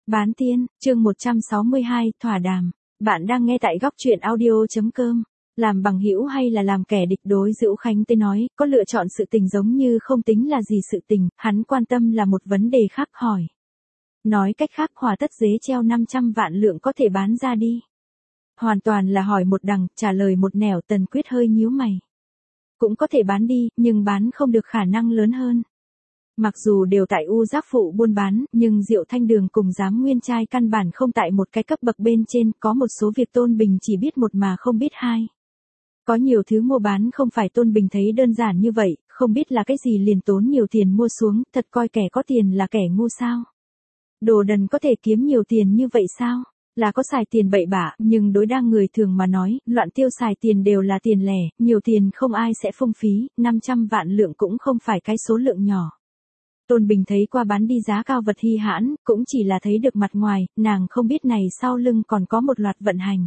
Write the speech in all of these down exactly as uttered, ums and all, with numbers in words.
Bán tiên, chương một trăm sáu mươi hai, thỏa đàm. Bạn đang nghe tại góc truyện audio.com. Làm bằng hữu hay là làm kẻ địch? Đối Dữu Khánh tới nói, có lựa chọn sự tình giống như không tính là gì sự tình, hắn quan tâm là một vấn đề khác hỏi. Nói cách khác, Hòa Tất Dế treo năm trăm vạn lượng có thể bán ra đi. Hoàn toàn là hỏi một đằng, trả lời một nẻo. Tần Quyết hơi nhíu mày. Cũng có thể bán đi, nhưng bán không được khả năng lớn hơn. Mặc dù đều tại U Giác Phụ buôn bán, nhưng Diệu Thanh Đường cùng Giám Nguyên Trai căn bản không tại một cái cấp bậc bên trên, có một số việc Tôn Bình chỉ biết một mà không biết hai. Có nhiều thứ mua bán không phải Tôn Bình thấy đơn giản như vậy, không biết là cái gì liền tốn nhiều tiền mua xuống, thật coi kẻ có tiền là kẻ ngu sao? Đồ đần có thể kiếm nhiều tiền như vậy sao? Là có xài tiền bậy bạ, nhưng đối đa người thường mà nói, loạn tiêu xài tiền đều là tiền lẻ, nhiều tiền không ai sẽ phung phí, năm trăm vạn lượng cũng không phải cái số lượng nhỏ. Tôn Bình thấy qua bán đi giá cao vật hy hãn, cũng chỉ là thấy được mặt ngoài, nàng không biết này sau lưng còn có một loạt vận hành.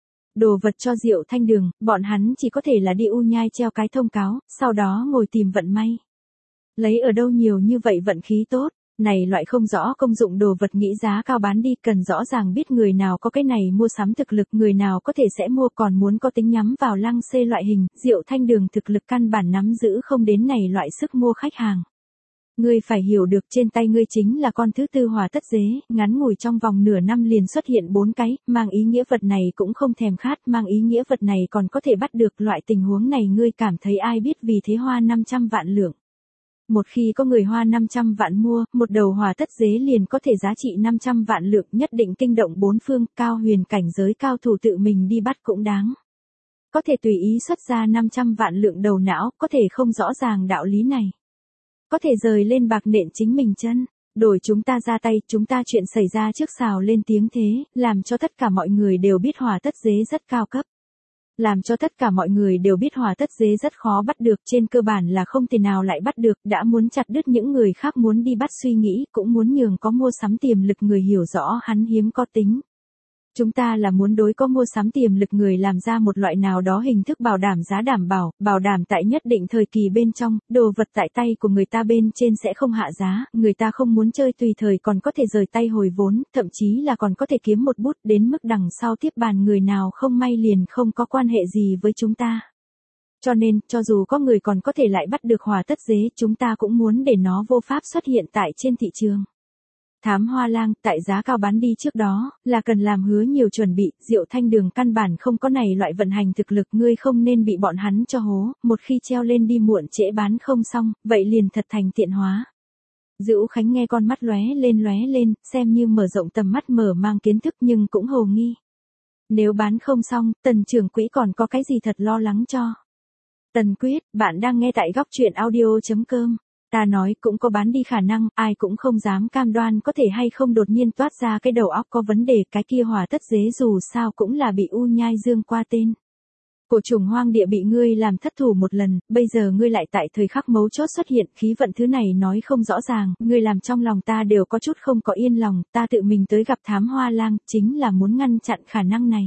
Đồ vật cho Diệu Thanh Đường, bọn hắn chỉ có thể là đi U Nhai treo cái thông cáo, sau đó ngồi tìm vận may. Lấy ở đâu nhiều như vậy vận khí tốt, này loại không rõ công dụng đồ vật nghĩ giá cao bán đi, cần rõ ràng biết người nào có cái này mua sắm thực lực, người nào có thể sẽ mua, còn muốn có tính nhắm vào lăng xê loại hình. Diệu Thanh Đường thực lực căn bản nắm giữ không đến này loại sức mua khách hàng. Ngươi phải hiểu được, trên tay ngươi chính là con thứ tư Hòa Tất Dế, ngắn ngủi trong vòng nửa năm liền xuất hiện bốn cái, mang ý nghĩa vật này cũng không thèm khát, mang ý nghĩa vật này còn có thể bắt được. Loại tình huống này ngươi cảm thấy ai biết vì thế hoa năm trăm vạn lượng. Một khi có người hoa năm trăm vạn mua, một đầu Hòa Tất Dế liền có thể giá trị năm trăm vạn lượng, nhất định kinh động bốn phương, cao huyền cảnh giới cao thủ tự mình đi bắt cũng đáng. Có thể tùy ý xuất ra năm trăm vạn lượng đầu não, có thể không rõ ràng đạo lý này. Có thể rời lên bạc nện chính mình chân, đổi chúng ta ra tay, chúng ta chuyện xảy ra trước xào lên tiếng thế, làm cho tất cả mọi người đều biết Hòa Tất Dế rất cao cấp. Làm cho tất cả mọi người đều biết Hòa Tất Dế rất khó bắt được, trên cơ bản là không thể nào lại bắt được, đã muốn chặt đứt những người khác muốn đi bắt suy nghĩ, cũng muốn nhường có mua sắm tiềm lực người hiểu rõ hắn hiếm có tính. Chúng ta là muốn đối có mua sắm tiềm lực người làm ra một loại nào đó hình thức bảo đảm giá đảm bảo, bảo đảm tại nhất định thời kỳ bên trong, đồ vật tại tay của người ta bên trên sẽ không hạ giá, người ta không muốn chơi tùy thời còn có thể rời tay hồi vốn, thậm chí là còn có thể kiếm một bút, đến mức đằng sau tiếp bàn người nào không may liền không có quan hệ gì với chúng ta. Cho nên, cho dù có người còn có thể lại bắt được Hòa Tất Dế, chúng ta cũng muốn để nó vô pháp xuất hiện tại trên thị trường. Thám Hoa Lang, tại giá cao bán đi trước đó, là cần làm hứa nhiều chuẩn bị, Diệu Thanh Đường căn bản không có này loại vận hành thực lực, ngươi không nên bị bọn hắn cho hố, một khi treo lên đi muộn trễ bán không xong, vậy liền thật thành tiện hóa. Dữu Khánh nghe con mắt lóe lên lóe lên, xem như mở rộng tầm mắt, mở mang kiến thức nhưng cũng hồ nghi. Nếu bán không xong, Tần trưởng quỹ còn có cái gì thật lo lắng cho? Tần Quyết, bạn đang nghe tại góc truyện audio.com. Ta nói cũng có bán đi khả năng, ai cũng không dám cam đoan có thể hay không đột nhiên toát ra cái đầu óc có vấn đề, cái kia Hòa Tất Dế dù sao cũng là bị U Nhai Dương qua tên. Cổ trùng hoang địa bị ngươi làm thất thủ một lần, bây giờ ngươi lại tại thời khắc mấu chốt xuất hiện, khí vận thứ này nói không rõ ràng, ngươi làm trong lòng ta đều có chút không có yên lòng, ta tự mình tới gặp Thám Hoa Lang, chính là muốn ngăn chặn khả năng này.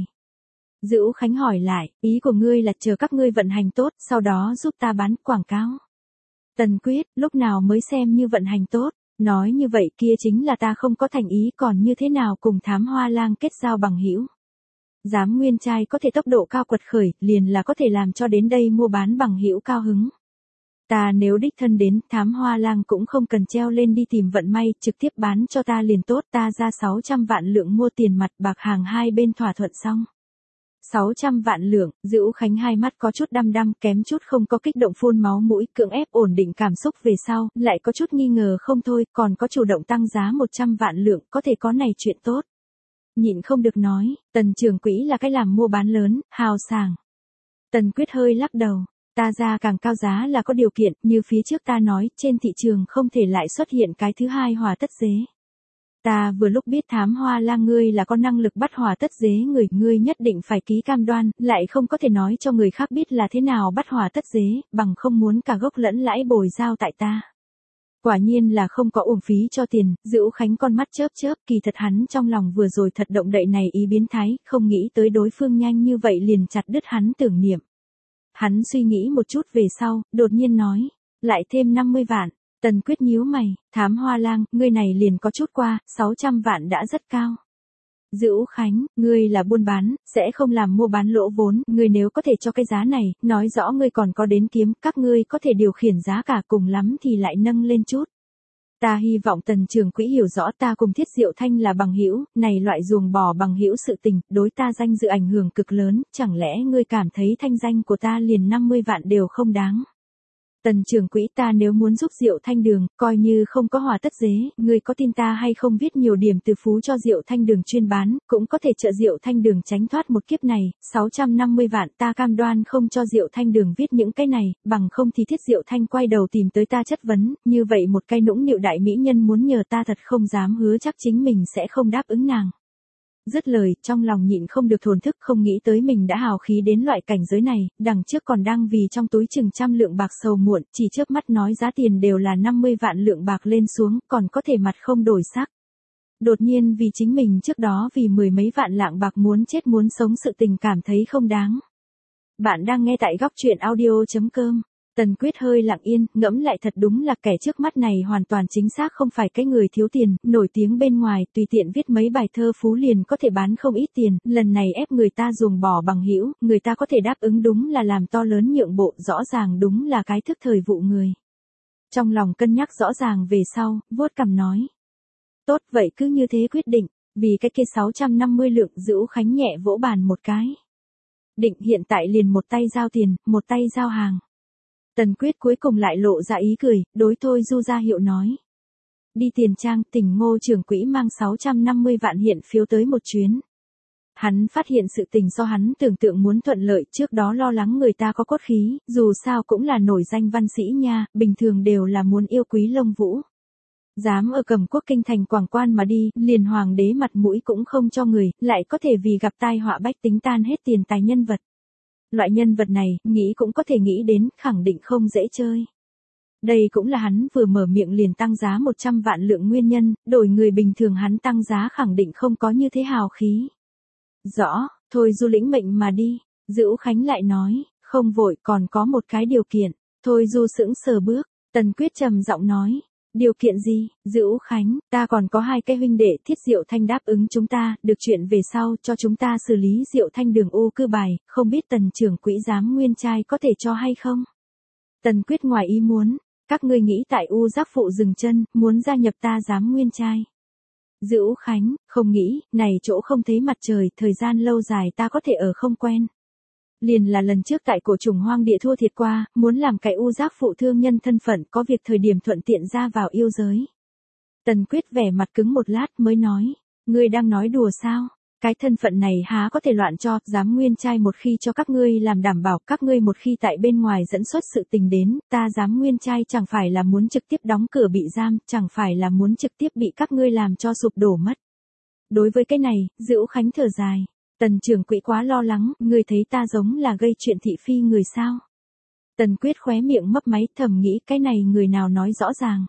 Dữu Khánh hỏi lại, ý của ngươi là chờ các ngươi vận hành tốt, sau đó giúp ta bán quảng cáo. Tần Quyết, lúc nào mới xem như vận hành tốt, nói như vậy kia chính là ta không có thành ý, còn như thế nào cùng Thám Hoa Lang kết giao bằng hữu. Giám Nguyên Trai có thể tốc độ cao quật khởi, liền là có thể làm cho đến đây mua bán bằng hữu cao hứng. Ta nếu đích thân đến, Thám Hoa Lang cũng không cần treo lên đi tìm vận may, trực tiếp bán cho ta liền tốt, ta ra sáu trăm vạn lượng mua tiền mặt, bạc hàng hai bên thỏa thuận xong. sáu trăm vạn lượng, Dữu Khánh hai mắt có chút đăm đăm, kém chút không có kích động phun máu mũi, cưỡng ép ổn định cảm xúc về sau, lại có chút nghi ngờ không thôi, còn có chủ động tăng giá một trăm vạn lượng, có thể có này chuyện tốt. Nhịn không được nói, Tần trưởng quỹ là cái làm mua bán lớn, hào sảng. Tần Quyết hơi lắc đầu, ta ra càng cao giá là có điều kiện, như phía trước ta nói, trên thị trường không thể lại xuất hiện cái thứ hai Hòa Tất Dế. Ta vừa lúc biết Thám Hoa Lang ngươi là có năng lực bắt Hòa Tất Dế người, ngươi nhất định phải ký cam đoan, lại không có thể nói cho người khác biết là thế nào bắt Hòa Tất Dế, bằng không muốn cả gốc lẫn lãi bồi giao tại ta. Quả nhiên là không có uổng phí cho tiền, Dữu Khánh con mắt chớp chớp, kỳ thật hắn trong lòng vừa rồi thật động đậy này ý biến thái, không nghĩ tới đối phương nhanh như vậy liền chặt đứt hắn tưởng niệm. Hắn suy nghĩ một chút về sau, đột nhiên nói, lại thêm năm mươi vạn. Tần Quyết nhíu mày, Thám Hoa Lang, ngươi này liền có chút qua, sáu trăm vạn đã rất cao. Dữu Khánh, ngươi là buôn bán, sẽ không làm mua bán lỗ vốn, ngươi nếu có thể cho cái giá này, nói rõ ngươi còn có đến kiếm, các ngươi có thể điều khiển giá cả, cùng lắm thì lại nâng lên chút. Ta hy vọng Tần trưởng quỹ hiểu rõ ta cùng Thiết Diệu Thanh là bằng hữu, này loại ruồng bỏ bằng hữu sự tình, đối ta danh dự ảnh hưởng cực lớn, chẳng lẽ ngươi cảm thấy thanh danh của ta liền năm mươi vạn đều không đáng. Tần trưởng quỹ, ta nếu muốn giúp Diệu Thanh Đường, coi như không có hòa tất dế, ngươi có tin ta hay không viết nhiều điểm từ phú cho Diệu Thanh Đường chuyên bán, cũng có thể trợ Diệu Thanh Đường tránh thoát một kiếp này, sáu trăm năm mươi vạn ta cam đoan không cho Diệu Thanh Đường viết những cái này, bằng không thì Thiết Diệu Thanh quay đầu tìm tới ta chất vấn, như vậy một cái nũng nịu đại mỹ nhân muốn nhờ ta thật không dám hứa chắc chính mình sẽ không đáp ứng nàng. Dứt lời, trong lòng nhịn không được thổn thức, không nghĩ tới mình đã hào khí đến loại cảnh giới này, đằng trước còn đang vì trong túi chừng trăm lượng bạc sầu muộn, chỉ chớp mắt nói giá tiền đều là năm mươi vạn lượng bạc lên xuống, còn có thể mặt không đổi sắc. Đột nhiên vì chính mình trước đó vì mười mấy vạn lạng bạc muốn chết muốn sống sự tình cảm thấy không đáng. Bạn đang nghe tại góc truyện audio chấm com. Tần Quyết hơi lặng yên, ngẫm lại thật đúng là kẻ trước mắt này hoàn toàn chính xác không phải cái người thiếu tiền, nổi tiếng bên ngoài, tùy tiện viết mấy bài thơ phú liền có thể bán không ít tiền, lần này ép người ta dùng bỏ bằng hữu, người ta có thể đáp ứng đúng là làm to lớn nhượng bộ, rõ ràng đúng là cái thức thời vụ người. Trong lòng cân nhắc rõ ràng về sau, vuốt cằm nói. Tốt vậy cứ như thế quyết định, vì cái kia sáu trăm năm mươi lượng. Dữu Khánh nhẹ vỗ bàn một cái. Định hiện tại liền một tay giao tiền, một tay giao hàng. Tần Quyết cuối cùng lại lộ ra ý cười, đối Thôi Du ra hiệu nói. Đi tiền trang, tỉnh Ngô trưởng quỹ mang sáu trăm năm mươi vạn hiện phiếu tới một chuyến. Hắn phát hiện sự tình do hắn tưởng tượng muốn thuận lợi, trước đó lo lắng người ta có cốt khí, dù sao cũng là nổi danh văn sĩ nha, bình thường đều là muốn yêu quý lông vũ. Dám ở Cẩm Quốc kinh thành quảng quan mà đi, liền hoàng đế mặt mũi cũng không cho người, lại có thể vì gặp tai họa bách tính tan hết tiền tài nhân vật. Loại nhân vật này, nghĩ cũng có thể nghĩ đến, khẳng định không dễ chơi. Đây cũng là hắn vừa mở miệng liền tăng giá một trăm vạn lượng nguyên nhân, đổi người bình thường hắn tăng giá khẳng định không có như thế hào khí. Rõ, thôi Du lĩnh mệnh mà đi. Dữu Khánh lại nói, không vội, còn có một cái điều kiện. Thôi Du sững sờ bước, Tần Quyết trầm giọng nói. Điều kiện gì? Dữu Khánh, ta còn có hai cái huynh đệ, Thiết Diệu Thanh đáp ứng chúng ta, được chuyện về sau cho chúng ta xử lý Diệu Thanh Đường ô cư bài, không biết Tần trưởng quỹ giám nguyên trai có thể cho hay không? Tần Quyết ngoài ý muốn, các ngươi nghĩ tại U Giác Phụ dừng chân, muốn gia nhập ta giám nguyên trai. Dữu Khánh, không nghĩ, này chỗ không thấy mặt trời, thời gian lâu dài ta có thể ở không quen. Liền là lần trước tại cổ trùng hoang địa thua thiệt qua, muốn làm cái U Giác Phụ thương nhân thân phận, có việc thời điểm thuận tiện ra vào yêu giới. Tần Quyết vẻ mặt cứng một lát mới nói, ngươi đang nói đùa sao? Cái thân phận này há có thể loạn cho, giám nguyên trai một khi cho các ngươi làm đảm bảo, các ngươi một khi tại bên ngoài dẫn xuất sự tình đến, ta giám nguyên trai chẳng phải là muốn trực tiếp đóng cửa bị giam, chẳng phải là muốn trực tiếp bị các ngươi làm cho sụp đổ mất. Đối với cái này, Dữu Khánh thở dài. Tần trưởng quỹ quá lo lắng, ngươi thấy ta giống là gây chuyện thị phi người sao? Tần Quyết khóe miệng mấp máy, thầm nghĩ cái này người nào nói rõ ràng.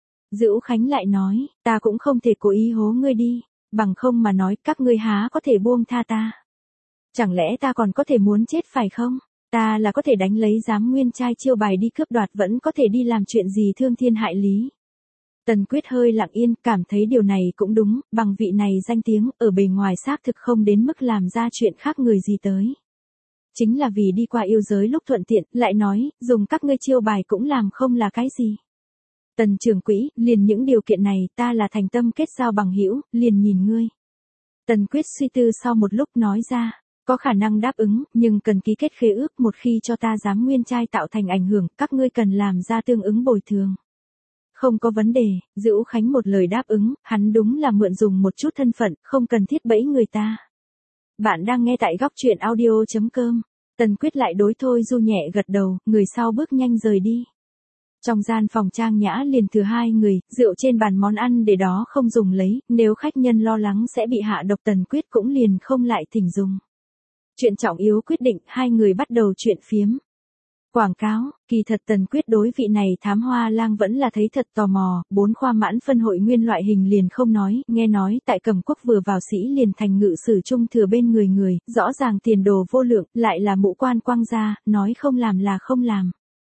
Dữu Khánh lại nói, ta cũng không thể cố ý hố ngươi đi, bằng không mà nói các ngươi há có thể buông tha ta. Chẳng lẽ ta còn có thể muốn chết phải không? Ta là có thể đánh lấy giám nguyên trai chiêu bài đi cướp đoạt, vẫn có thể đi làm chuyện gì thương thiên hại lý. Tần Quyết hơi lặng yên, cảm thấy điều này cũng đúng, bằng vị này danh tiếng, ở bề ngoài xác thực không đến mức làm ra chuyện khác người gì tới. Chính là vì đi qua yêu giới lúc thuận tiện, lại nói, dùng các ngươi chiêu bài cũng làm không là cái gì. Tần trưởng quỹ, liền những điều kiện này, ta là thành tâm kết giao bằng hữu, liền nhìn ngươi. Tần Quyết suy tư sau một lúc nói ra, có khả năng đáp ứng, nhưng cần ký kết khế ước, một khi cho ta giám nguyên trai tạo thành ảnh hưởng, các ngươi cần làm ra tương ứng bồi thường. Không có vấn đề, Dữu Khánh một lời đáp ứng, hắn đúng là mượn dùng một chút thân phận, không cần thiết bẫy người ta. Bạn đang nghe tại góc truyện audio chấm com. Tần Quyết lại đối Thôi Du nhẹ gật đầu, người sau bước nhanh rời đi. Trong gian phòng trang nhã liền thừa hai người, rượu trên bàn món ăn để đó không dùng lấy, nếu khách nhân lo lắng sẽ bị hạ độc, Tần Quyết cũng liền không lại thỉnh dùng. Chuyện trọng yếu quyết định, hai người bắt đầu chuyện phiếm. Quảng cáo, kỳ thật Tần Quyết đối vị này Thám Hoa Lang vẫn là thấy thật tò mò, bốn khoa mãn phân hội nguyên loại hình liền không nói, nghe nói tại Cẩm Quốc vừa vào sĩ liền thành ngự sử trung thừa bên người người, rõ ràng tiền đồ vô lượng, lại là mũ quan quang gia, nói không làm là không làm.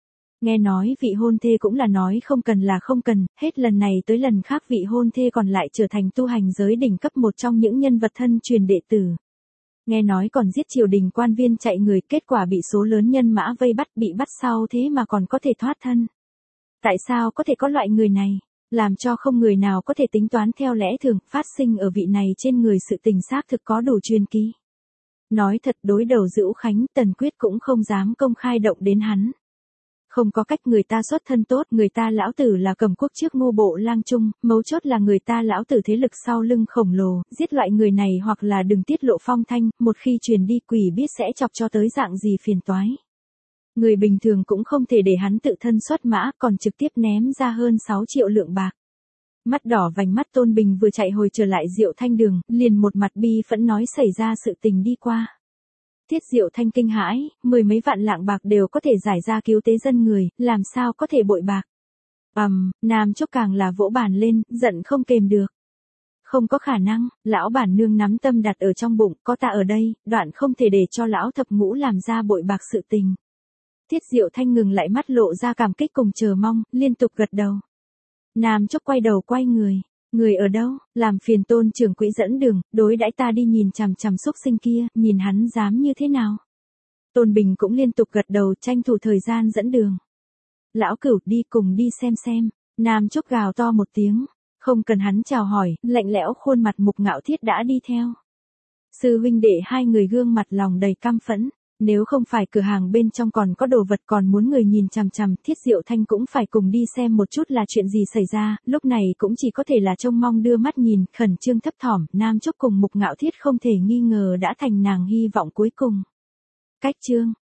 Nghe nói vị hôn thê cũng là nói không cần là không cần, hết lần này tới lần khác vị hôn thê còn lại trở thành tu hành giới đỉnh cấp một trong những nhân vật thân truyền đệ tử. Nghe nói còn giết triều đình quan viên chạy người, kết quả bị số lớn nhân mã vây bắt, bị bắt sau thế mà còn có thể thoát thân. Tại sao có thể có loại người này? Làm cho không người nào có thể tính toán theo lẽ thường, phát sinh ở vị này trên người sự tình xác thực có đủ truyền kỳ. Nói thật, đối đầu Dữu Khánh, Tần Quyết cũng không dám công khai động đến hắn. Không có cách, người ta xuất thân tốt, người ta lão tử là cầm quốc trước Ngô Bộ Lang Trung, mấu chốt là người ta lão tử thế lực sau lưng khổng lồ, giết loại người này hoặc là đừng tiết lộ phong thanh, một khi truyền đi quỷ biết sẽ chọc cho tới dạng gì phiền toái. Người bình thường cũng không thể để hắn tự thân xuất mã, còn trực tiếp ném ra hơn sáu triệu lượng bạc. Mắt đỏ vành mắt Tôn Bình vừa chạy hồi trở lại Diệu Thanh đường, liền một mặt bi phẫn nói xảy ra sự tình đi qua. Tiết Diệu Thanh kinh hãi, mười mấy vạn lạng bạc đều có thể giải ra cứu tế dân người, làm sao có thể bội bạc. Ầm, um, Nam Chốc càng là vỗ bàn lên, giận không kềm được. Không có khả năng, lão bản nương nắm tâm đặt ở trong bụng, có ta ở đây, đoạn không thể để cho lão thập ngũ làm ra bội bạc sự tình. Tiết Diệu Thanh ngừng lại, mắt lộ ra cảm kích cùng chờ mong, liên tục gật đầu. Nam Chốc quay đầu quay người. Người ở đâu, làm phiền Tôn trưởng quỹ dẫn đường, đối đãi ta đi nhìn chằm chằm xúc sinh kia, nhìn hắn dám như thế nào. Tôn Bình cũng liên tục gật đầu, tranh thủ thời gian dẫn đường. Lão Cửu, đi cùng đi xem xem. Nam Chốc gào to một tiếng, không cần hắn chào hỏi, lạnh lẽo khuôn mặt Mục Ngạo Thiết đã đi theo. Sư huynh đệ hai người gương mặt lòng đầy căm phẫn. Nếu không phải cửa hàng bên trong còn có đồ vật còn muốn người nhìn chằm chằm, Thiết Diệu Thanh cũng phải cùng đi xem một chút là chuyện gì xảy ra, lúc này cũng chỉ có thể là trông mong đưa mắt nhìn, khẩn trương thấp thỏm, Nam Chốc cùng Mục Ngạo Thiết không thể nghi ngờ đã thành nàng hy vọng cuối cùng. Cách chương